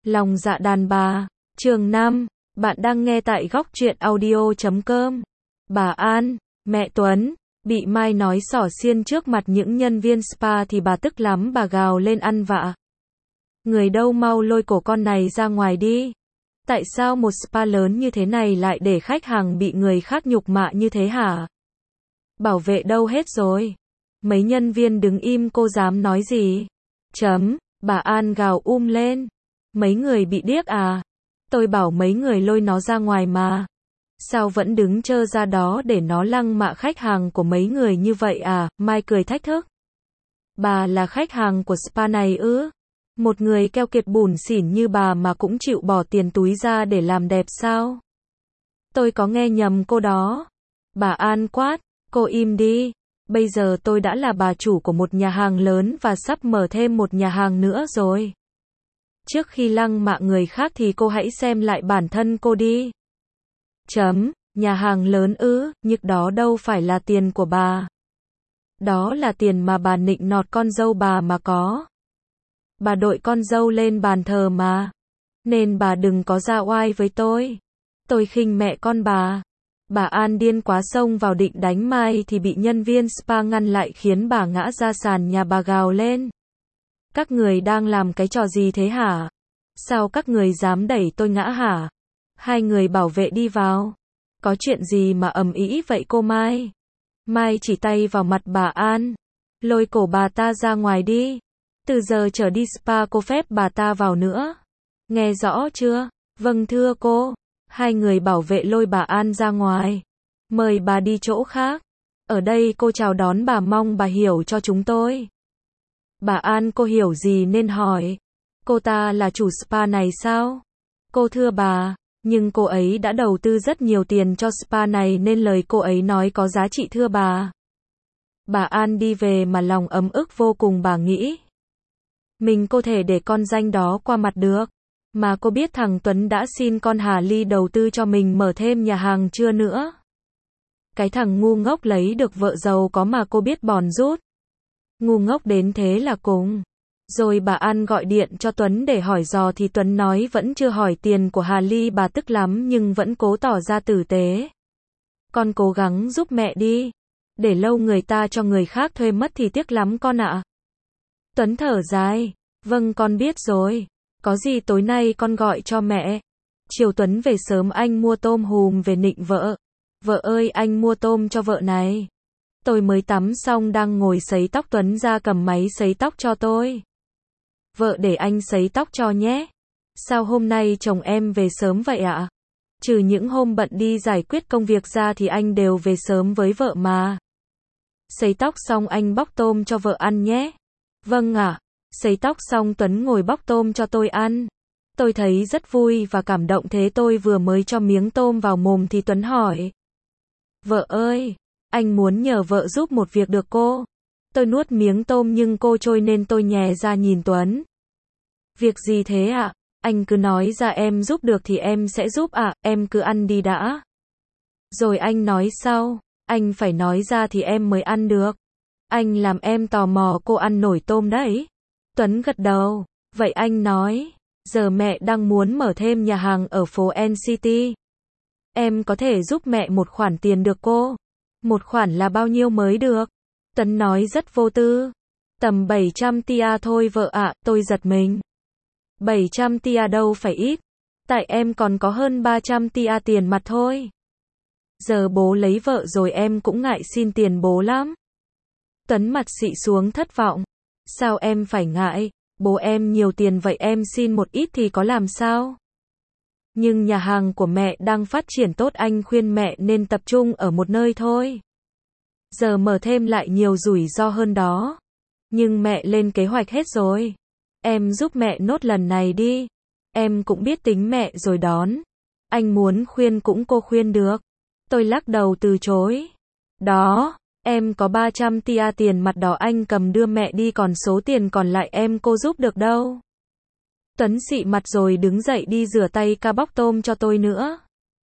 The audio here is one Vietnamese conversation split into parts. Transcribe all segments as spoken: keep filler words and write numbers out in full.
Lòng dạ đàn bà, chương năm, bạn đang nghe tại góc truyện audio chấm com. Bà An, mẹ Tuấn, bị Mai nói xỏ xiên trước mặt những nhân viên spa thì bà tức lắm, bà gào lên ăn vạ. Người đâu mau lôi cổ con này ra ngoài đi. Tại sao một spa lớn như thế này lại để khách hàng bị người khác nhục mạ như thế hả? Bảo vệ đâu hết rồi? Mấy nhân viên đứng im, cô dám nói gì? Chấm, bà An gào um lên. Mấy người bị điếc à? Tôi bảo mấy người lôi nó ra ngoài mà. Sao vẫn đứng trơ ra đó để nó lăng mạ khách hàng của mấy người như vậy à? Mai cười thách thức. Bà là khách hàng của spa này ư? Một người keo kiệt bủn xỉn như bà mà cũng chịu bỏ tiền túi ra để làm đẹp sao? Tôi có nghe nhầm cô đó. Bà An quát, cô im đi. Bây giờ tôi đã là bà chủ của một nhà hàng lớn và sắp mở thêm một nhà hàng nữa rồi. Trước khi lăng mạ người khác thì cô hãy xem lại bản thân cô đi. Chấm, nhà hàng lớn ư, nhưng đó đâu phải là tiền của bà. Đó là tiền mà bà nịnh nọt con dâu bà mà có. Bà đội con dâu lên bàn thờ mà. Nên bà đừng có ra oai với tôi. Tôi khinh mẹ con bà. Bà An điên quá xông vào định đánh Mai thì bị nhân viên spa ngăn lại khiến bà ngã ra sàn nhà, bà gào lên. Các người đang làm cái trò gì thế hả? Sao các người dám đẩy tôi ngã hả? Hai người bảo vệ đi vào. Có chuyện gì mà ầm ĩ vậy cô Mai? Mai chỉ tay vào mặt bà An. Lôi cổ bà ta ra ngoài đi. Từ giờ trở đi spa cô phép bà ta vào nữa. Nghe rõ chưa? Vâng thưa cô. Hai người bảo vệ lôi bà An ra ngoài. Mời bà đi chỗ khác. Ở đây cô chào đón bà, mong bà hiểu cho chúng tôi. Bà An cô hiểu gì nên hỏi. Cô ta là chủ spa này sao? Cô thưa bà, nhưng cô ấy đã đầu tư rất nhiều tiền cho spa này nên lời cô ấy nói có giá trị thưa bà. Bà An đi về mà lòng ấm ức vô cùng, bà nghĩ. Mình có thể để con danh đó qua mặt được. Mà cô biết thằng Tuấn đã xin con Hà Ly đầu tư cho mình mở thêm nhà hàng chưa nữa? Cái thằng ngu ngốc lấy được vợ giàu có mà cô biết bòn rút. Ngu ngốc đến thế là cùng. Rồi bà An gọi điện cho Tuấn để hỏi dò thì Tuấn nói vẫn chưa hỏi tiền của Hà Ly. Bà tức lắm nhưng vẫn cố tỏ ra tử tế. Con cố gắng giúp mẹ đi. Để lâu người ta cho người khác thuê mất thì tiếc lắm con ạ. Tuấn thở dài. Vâng con biết rồi. Có gì tối nay con gọi cho mẹ. Chiều Tuấn về sớm, anh mua tôm hùm về nịnh vợ. Vợ ơi, anh mua tôm cho vợ này. Tôi mới tắm xong đang ngồi sấy tóc, Tuấn ra cầm máy sấy tóc cho tôi. Vợ để anh sấy tóc cho nhé. Sao hôm nay chồng em về sớm vậy ạ? Trừ những hôm bận đi giải quyết công việc ra thì anh đều về sớm với vợ mà. Sấy tóc xong anh bóc tôm cho vợ ăn nhé. Vâng ạ. Sấy tóc xong Tuấn ngồi bóc tôm cho tôi ăn. Tôi thấy rất vui và cảm động, thế tôi vừa mới cho miếng tôm vào mồm thì Tuấn hỏi. Vợ ơi, anh muốn nhờ vợ giúp một việc được cô? Tôi nuốt miếng tôm nhưng cô trôi nên tôi nhè ra nhìn Tuấn. Việc gì thế ạ? À? Anh cứ nói ra, em giúp được thì em sẽ giúp ạ, à, em cứ ăn đi đã. Rồi anh nói sau, anh phải nói ra thì em mới ăn được. Anh làm em tò mò cô ăn nổi tôm đấy. Tuấn gật đầu. Vậy anh nói, giờ mẹ đang muốn mở thêm nhà hàng ở phố en xê tê. Em có thể giúp mẹ một khoản tiền được cô? Một khoản là bao nhiêu mới được? Tuấn nói rất vô tư. Tầm bảy trăm tia thôi vợ ạ, à, tôi giật mình. bảy trăm tia đâu phải ít. Tại em còn có hơn ba trăm tia tiền mặt thôi. Giờ bố lấy vợ rồi em cũng ngại xin tiền bố lắm. Tuấn mặt xị xuống thất vọng. Sao em phải ngại? Bố em nhiều tiền vậy em xin một ít thì có làm sao? Nhưng nhà hàng của mẹ đang phát triển tốt, anh khuyên mẹ nên tập trung ở một nơi thôi. Giờ mở thêm lại nhiều rủi ro hơn đó. Nhưng mẹ lên kế hoạch hết rồi. Em giúp mẹ nốt lần này đi. Em cũng biết tính mẹ rồi đón. Anh muốn khuyên cũng cô khuyên được. Tôi lắc đầu từ chối. Đó. Em có ba trăm tia tiền mặt đó, anh cầm đưa mẹ đi, còn số tiền còn lại em cô giúp được đâu. Tuấn xị mặt rồi đứng dậy đi rửa tay, ca bóc tôm cho tôi nữa.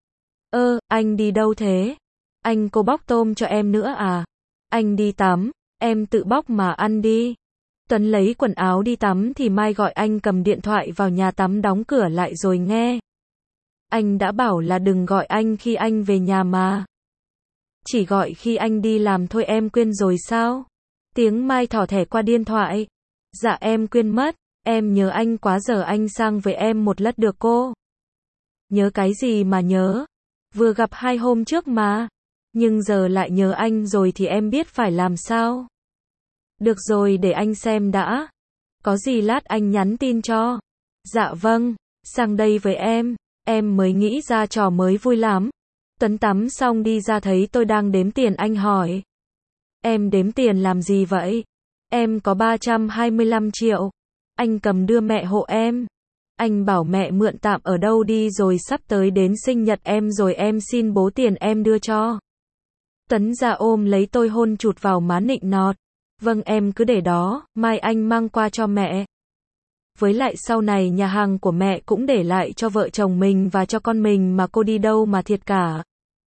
Ơ, anh đi đâu thế? Anh cô bóc tôm cho em nữa à? Anh đi tắm, em tự bóc mà ăn đi. Tuấn lấy quần áo đi tắm thì Mai gọi anh cầm điện thoại vào nhà tắm đóng cửa lại rồi nghe. Anh đã bảo là đừng gọi anh khi anh về nhà mà. Chỉ gọi khi anh đi làm thôi, em quên rồi sao? Tiếng Mai thỏ thẻ qua điện thoại. Dạ em quên mất, em nhớ anh quá, giờ anh sang với em một lát được cô? Nhớ cái gì mà nhớ? Vừa gặp hai hôm trước mà. Nhưng giờ lại nhớ anh rồi thì em biết phải làm sao? Được rồi, để anh xem đã. Có gì lát anh nhắn tin cho. Dạ vâng, sang đây với em. Em mới nghĩ ra trò mới vui lắm. Tuấn tắm xong đi ra thấy tôi đang đếm tiền, anh hỏi. Em đếm tiền làm gì vậy? Em có ba trăm hai mươi lăm triệu. Anh cầm đưa mẹ hộ em. Anh bảo mẹ mượn tạm ở đâu đi rồi sắp tới đến sinh nhật em rồi em xin bố tiền em đưa cho. Tuấn ra ôm lấy tôi hôn chụt vào má nịnh nọt. Vâng em cứ để đó, mai anh mang qua cho mẹ. Với lại sau này nhà hàng của mẹ cũng để lại cho vợ chồng mình và cho con mình mà cô đi đâu mà thiệt cả.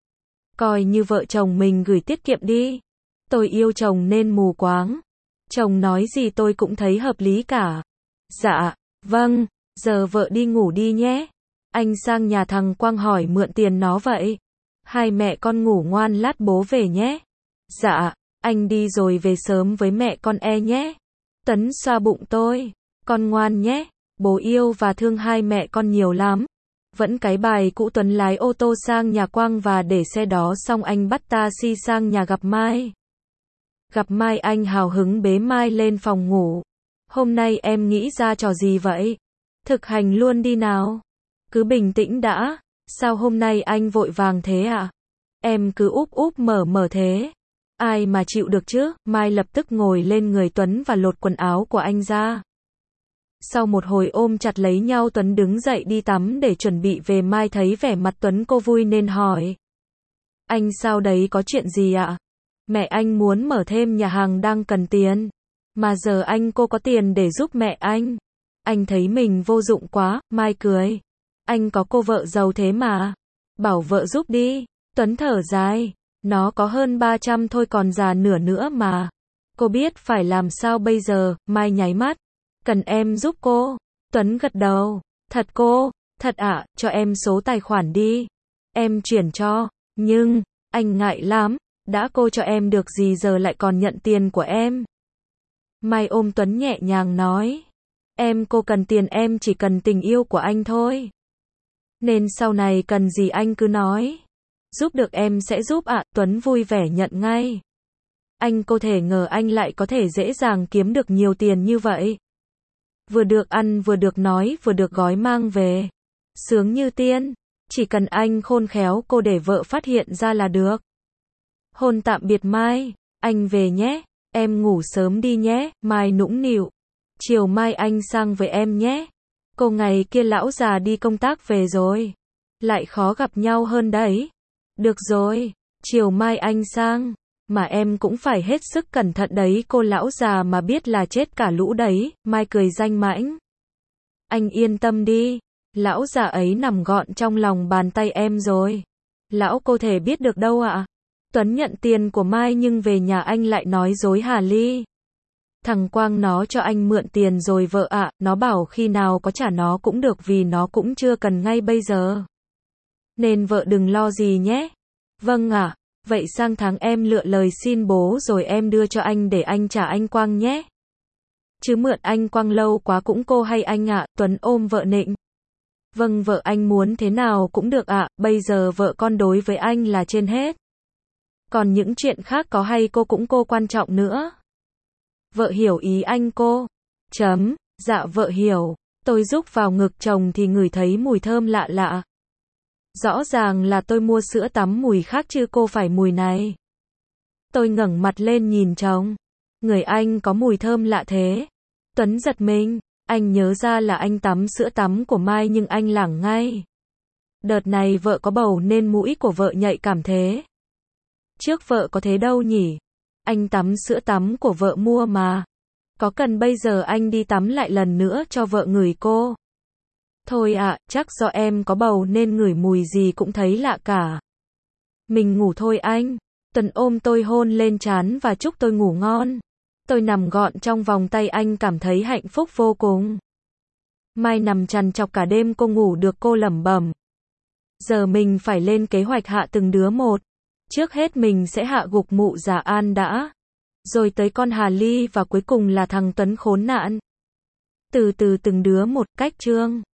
Coi như vợ chồng mình gửi tiết kiệm đi. Tôi yêu chồng nên mù quáng. Chồng nói gì tôi cũng thấy hợp lý cả. Dạ, vâng, giờ vợ đi ngủ đi nhé. Anh sang nhà thằng Quang hỏi mượn tiền nó vậy. Hai mẹ con ngủ ngoan, lát bố về nhé. Dạ, anh đi rồi về sớm với mẹ con e nhé. Tuấn xoa bụng tôi. Con ngoan nhé, bố yêu và thương hai mẹ con nhiều lắm. Vẫn cái bài cũ, Tuấn lái ô tô sang nhà Quang và để xe đó xong anh bắt taxi sang nhà gặp Mai. Gặp Mai anh hào hứng bế Mai lên phòng ngủ. Hôm nay em nghĩ ra trò gì vậy? Thực hành luôn đi nào. Cứ bình tĩnh đã. Sao hôm nay anh vội vàng thế ạ? À? Em cứ úp úp mở mở thế. Ai mà chịu được chứ? Mai lập tức ngồi lên người Tuấn và lột quần áo của anh ra. Sau một hồi ôm chặt lấy nhau, Tuấn đứng dậy đi tắm để chuẩn bị về. Mai thấy vẻ mặt Tuấn cô vui nên hỏi. Anh sao đấy, có chuyện gì ạ? À? Mẹ anh muốn mở thêm nhà hàng đang cần tiền. Mà giờ anh cô có tiền để giúp mẹ anh. Anh thấy mình vô dụng quá. Mai cười. Anh có cô vợ giàu thế mà. Bảo vợ giúp đi. Tuấn thở dài. Nó có hơn ba trăm thôi còn già nửa nữa mà. Cô biết phải làm sao bây giờ? Mai nháy mắt. Cần em giúp cô. Tuấn gật đầu. Thật cô? Thật ạ, à, cho em số tài khoản đi. Em chuyển cho. Nhưng, anh ngại lắm. Đã cô cho em được gì giờ lại còn nhận tiền của em? Mai ôm Tuấn nhẹ nhàng nói. Em cô cần tiền, em chỉ cần tình yêu của anh thôi. Nên sau này cần gì anh cứ nói. Giúp được em sẽ giúp ạ. À. Tuấn vui vẻ nhận ngay. Anh cô thể ngờ anh lại có thể dễ dàng kiếm được nhiều tiền như vậy. Vừa được ăn, vừa được nói, vừa được gói mang về. Sướng như tiên. Chỉ cần anh khôn khéo cô để vợ phát hiện ra là được. Hôn tạm biệt Mai. Anh về nhé. Em ngủ sớm đi nhé. Mai nũng nịu. Chiều mai anh sang với em nhé. Cô ngày kia lão già đi công tác về rồi. Lại khó gặp nhau hơn đấy. Được rồi. Chiều mai anh sang. Mà em cũng phải hết sức cẩn thận đấy, cô lão già mà biết là chết cả lũ đấy. Mai cười danh mãnh. Anh yên tâm đi. Lão già ấy nằm gọn trong lòng bàn tay em rồi. Lão cô thể biết được đâu ạ. À? Tuấn nhận tiền của Mai nhưng về nhà anh lại nói dối Hà Ly. Thằng Quang nó cho anh mượn tiền rồi vợ ạ, à, nó bảo khi nào có trả nó cũng được vì nó cũng chưa cần ngay bây giờ. Nên vợ đừng lo gì nhé. Vâng ạ, à, vậy sang tháng em lựa lời xin bố rồi em đưa cho anh để anh trả anh Quang nhé. Chứ mượn anh Quang lâu quá cũng cô hay anh ạ. À, Tuấn ôm vợ nịnh. Vâng vợ, anh muốn thế nào cũng được ạ, à, bây giờ vợ con đối với anh là trên hết. Còn những chuyện khác có hay cô cũng cô quan trọng nữa. Vợ hiểu ý anh cô. Chấm, dạ vợ hiểu. Tôi rúc vào ngực chồng thì ngửi thấy mùi thơm lạ lạ. Rõ ràng là tôi mua sữa tắm mùi khác chứ cô phải mùi này. Tôi ngẩng mặt lên nhìn chồng. Người anh có mùi thơm lạ thế. Tuấn giật mình. Anh nhớ ra là anh tắm sữa tắm của Mai nhưng anh lảng ngay. Đợt này vợ có bầu nên mũi của vợ nhạy cảm thế. Trước vợ có thế đâu nhỉ? Anh tắm sữa tắm của vợ mua mà. Có cần bây giờ anh đi tắm lại lần nữa cho vợ ngửi cô? Thôi ạ, à, chắc do em có bầu nên ngửi mùi gì cũng thấy lạ cả. Mình ngủ thôi anh. Tuấn ôm tôi hôn lên trán và chúc tôi ngủ ngon. Tôi nằm gọn trong vòng tay anh cảm thấy hạnh phúc vô cùng. Mai nằm trằn trọc cả đêm cô ngủ được cô lẩm bẩm. Giờ mình phải lên kế hoạch hạ từng đứa một. Trước hết mình sẽ hạ gục mụ già An đã. Rồi tới con Hà Ly và cuối cùng là thằng Tuấn khốn nạn. Từ từ từng đứa một cách chương.